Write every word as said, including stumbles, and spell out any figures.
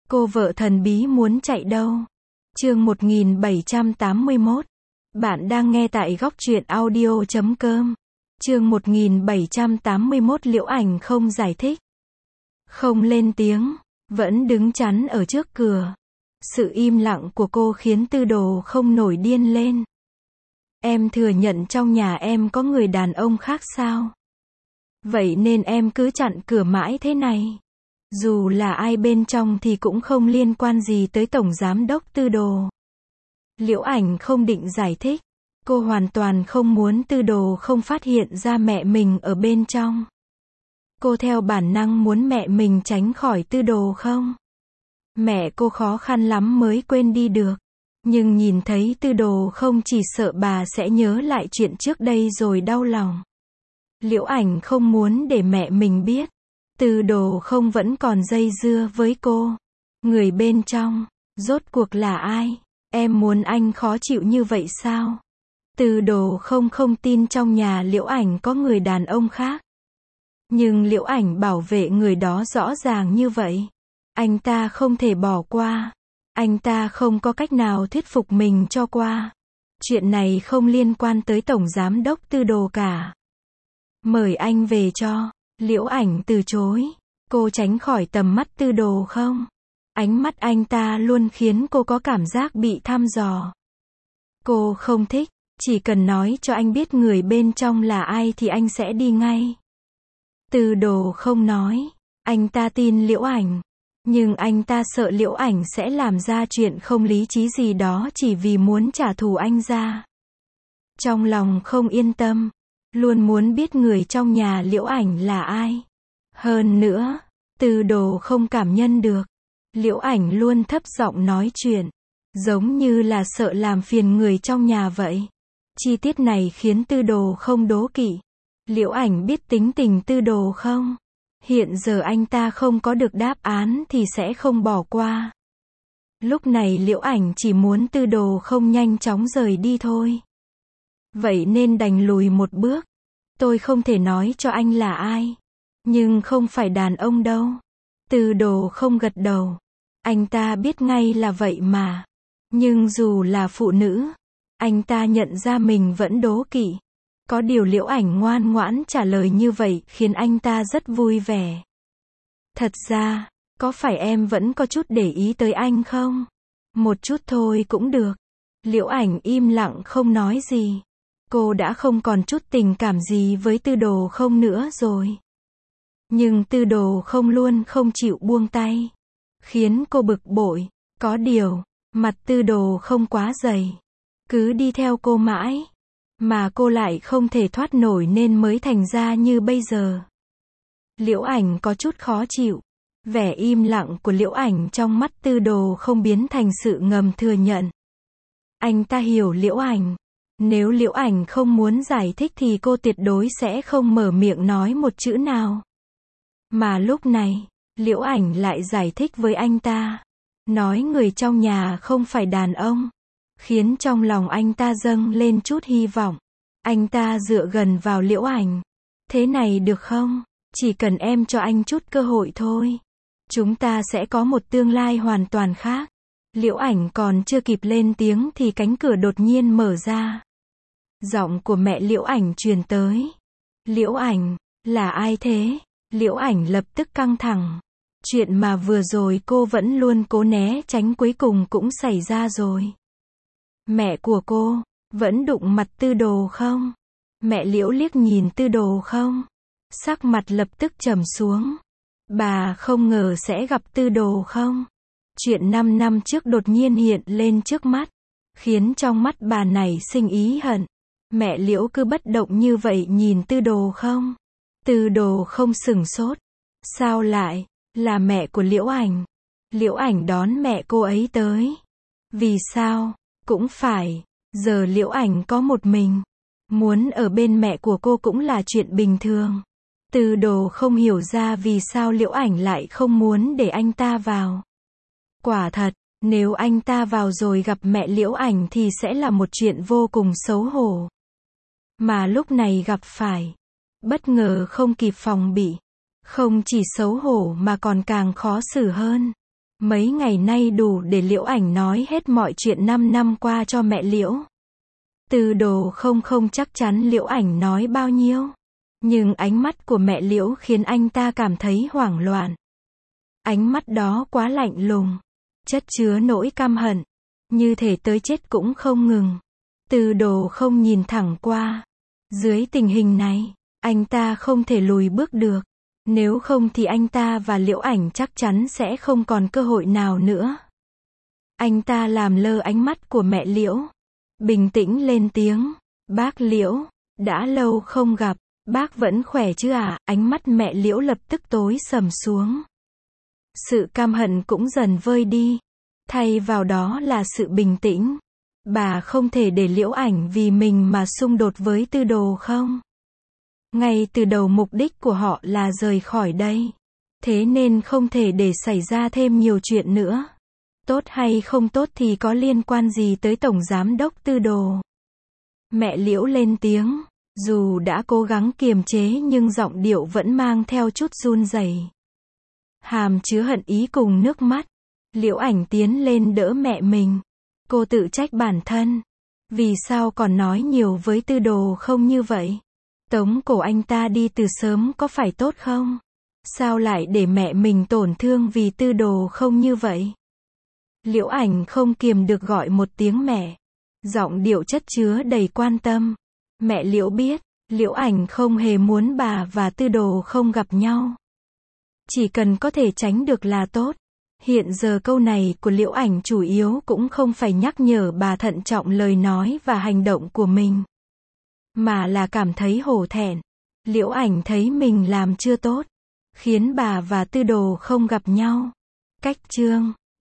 Cô vợ thần bí muốn chạy đâu? Chương một nghìn bảy trăm tám mươi mốt. Bạn đang nghe tại góc truyện audio chấm com. Chương một nghìn bảy trăm tám mươi mốt. Liễu Ảnh không giải thích, không lên tiếng, vẫn đứng chắn ở trước cửa. Sự im lặng của cô khiến Tư Đồ không nổi điên lên. Em thừa nhận trong nhà em có người đàn ông khác sao? Vậy nên em cứ chặn cửa mãi thế này. Dù là ai bên trong thì cũng không liên quan gì tới Tổng Giám đốc Tư Đồ. Liễu Ảnh không định giải thích. Cô hoàn toàn không muốn Tư Đồ không phát hiện ra mẹ mình ở bên trong. Cô theo bản năng muốn mẹ mình tránh khỏi Tư Đồ không? Mẹ cô khó khăn lắm mới quên đi được. Nhưng nhìn thấy Tư Đồ không, chỉ sợ bà sẽ nhớ lại chuyện trước đây rồi đau lòng. Liễu Ảnh không muốn để mẹ mình biết. Tư Đồ không vẫn còn dây dưa với cô. Người bên trong, rốt cuộc là ai? Em muốn anh khó chịu như vậy sao? Tư Đồ không không tin trong nhà Liễu Ảnh có người đàn ông khác. Nhưng Liễu Ảnh bảo vệ người đó rõ ràng như vậy. Anh ta không thể bỏ qua. Anh ta không có cách nào thuyết phục mình cho qua. Chuyện này không liên quan tới Tổng Giám đốc Tư Đồ cả. Mời anh về cho. Liễu Ảnh từ chối. Cô tránh khỏi tầm mắt Tư Đồ không? Ánh mắt anh ta luôn khiến cô có cảm giác bị thăm dò. Cô không thích. Chỉ cần nói cho anh biết người bên trong là ai thì anh sẽ đi ngay. Tư Đồ không nói. Anh ta tin Liễu Ảnh. Nhưng anh ta sợ Liễu Ảnh sẽ làm ra chuyện không lý trí gì đó chỉ vì muốn trả thù anh ra. Trong lòng không yên tâm. Luôn muốn biết người trong nhà Liễu Ảnh là ai. Hơn nữa, Tư Đồ không cảm nhận được. Liễu Ảnh luôn thấp giọng nói chuyện. Giống như là sợ làm phiền người trong nhà vậy. Chi tiết này khiến Tư Đồ không đố kỵ. Liễu Ảnh biết tính tình Tư Đồ không? Hiện giờ anh ta không có được đáp án thì sẽ không bỏ qua. Lúc này Liễu Ảnh chỉ muốn Tư Đồ không nhanh chóng rời đi thôi. Vậy nên đành lùi một bước. Tôi không thể nói cho anh là ai. Nhưng không phải đàn ông đâu. Tư Đồ không gật đầu. Anh ta biết ngay là vậy mà. Nhưng dù là phụ nữ, anh ta nhận ra mình vẫn đố kỵ. Có điều Liễu Ảnh ngoan ngoãn trả lời như vậy khiến anh ta rất vui vẻ. Thật ra, có phải em vẫn có chút để ý tới anh không? Một chút thôi cũng được. Liễu Ảnh im lặng không nói gì. Cô đã không còn chút tình cảm gì với Tư Đồ không nữa rồi. Nhưng Tư Đồ không luôn không chịu buông tay. Khiến cô bực bội. Có điều, mặt Tư Đồ không quá dày. Cứ đi theo cô mãi. Mà cô lại không thể thoát nổi nên mới thành ra như bây giờ. Liễu Ảnh có chút khó chịu. Vẻ im lặng của Liễu Ảnh trong mắt Tư Đồ không biến thành sự ngầm thừa nhận. Anh ta hiểu Liễu Ảnh. Nếu Liễu Ảnh không muốn giải thích thì cô tuyệt đối sẽ không mở miệng nói một chữ nào. Mà lúc này, Liễu Ảnh lại giải thích với anh ta. Nói người trong nhà không phải đàn ông. Khiến trong lòng anh ta dâng lên chút hy vọng. Anh ta dựa gần vào Liễu Ảnh. Thế này được không? Chỉ cần em cho anh chút cơ hội thôi. Chúng ta sẽ có một tương lai hoàn toàn khác. Liễu Ảnh còn chưa kịp lên tiếng thì cánh cửa đột nhiên mở ra. Giọng của mẹ Liễu Ảnh truyền tới. Liễu Ảnh, là ai thế? Liễu Ảnh lập tức căng thẳng. Chuyện mà vừa rồi cô vẫn luôn cố né tránh cuối cùng cũng xảy ra rồi. Mẹ của cô, vẫn đụng mặt Tư Đồ không? Mẹ Liễu liếc nhìn Tư Đồ không? Sắc mặt lập tức trầm xuống. Bà không ngờ sẽ gặp Tư Đồ không? Chuyện năm năm trước đột nhiên hiện lên trước mắt. Khiến trong mắt bà nảy sinh ý hận. Mẹ Liễu cứ bất động như vậy nhìn Tư Đồ không? Tư Đồ không sửng sốt. Sao lại, là mẹ của Liễu Ảnh? Liễu Ảnh đón mẹ cô ấy tới. Vì sao? Cũng phải, giờ Liễu Ảnh có một mình. Muốn ở bên mẹ của cô cũng là chuyện bình thường. Tư Đồ không hiểu ra vì sao Liễu Ảnh lại không muốn để anh ta vào. Quả thật, nếu anh ta vào rồi gặp mẹ Liễu Ảnh thì sẽ là một chuyện vô cùng xấu hổ. Mà lúc này gặp phải. Bất ngờ không kịp phòng bị. Không chỉ xấu hổ mà còn càng khó xử hơn. Mấy ngày nay đủ để Liễu Ảnh nói hết mọi chuyện năm năm qua cho mẹ Liễu. Tư Đồ không không chắc chắn Liễu Ảnh nói bao nhiêu. Nhưng ánh mắt của mẹ Liễu khiến anh ta cảm thấy hoảng loạn. Ánh mắt đó quá lạnh lùng, chất chứa nỗi căm hận, như thể tới chết cũng không ngừng. Tư Đồ không nhìn thẳng qua. Dưới tình hình này, anh ta không thể lùi bước được. Nếu không thì anh ta và Liễu Ảnh chắc chắn sẽ không còn cơ hội nào nữa. Anh ta làm lơ ánh mắt của mẹ Liễu. Bình tĩnh lên tiếng. Bác Liễu, đã lâu không gặp, bác vẫn khỏe chứ ạ? À? Ánh mắt mẹ Liễu lập tức tối sầm xuống. Sự căm hận cũng dần vơi đi. Thay vào đó là sự bình tĩnh. Bà không thể để Liễu Ảnh vì mình mà xung đột với Tư Đồ không? Ngay từ đầu mục đích của họ là rời khỏi đây. Thế nên không thể để xảy ra thêm nhiều chuyện nữa. Tốt hay không tốt thì có liên quan gì tới Tổng Giám đốc Tư Đồ? Mẹ Liễu lên tiếng. Dù đã cố gắng kiềm chế nhưng giọng điệu vẫn mang theo chút run rẩy. Hàm chứa hận ý cùng nước mắt. Liễu Ảnh tiến lên đỡ mẹ mình. Cô tự trách bản thân. Vì sao còn nói nhiều với Tư Đồ không như vậy? Tống cổ anh ta đi từ sớm có phải tốt không? Sao lại để mẹ mình tổn thương vì Tư Đồ không như vậy? Liễu Ảnh không kiềm được gọi một tiếng mẹ. Giọng điệu chất chứa đầy quan tâm. Mẹ Liễu biết, Liễu Ảnh không hề muốn bà và Tư Đồ không gặp nhau. Chỉ cần có thể tránh được là tốt. Hiện giờ câu này của Liễu Ảnh chủ yếu cũng không phải nhắc nhở bà thận trọng lời nói và hành động của mình, mà là cảm thấy hổ thẹn. Liễu Ảnh thấy mình làm chưa tốt, khiến bà và Tư Đồ không gặp nhau. Cách chương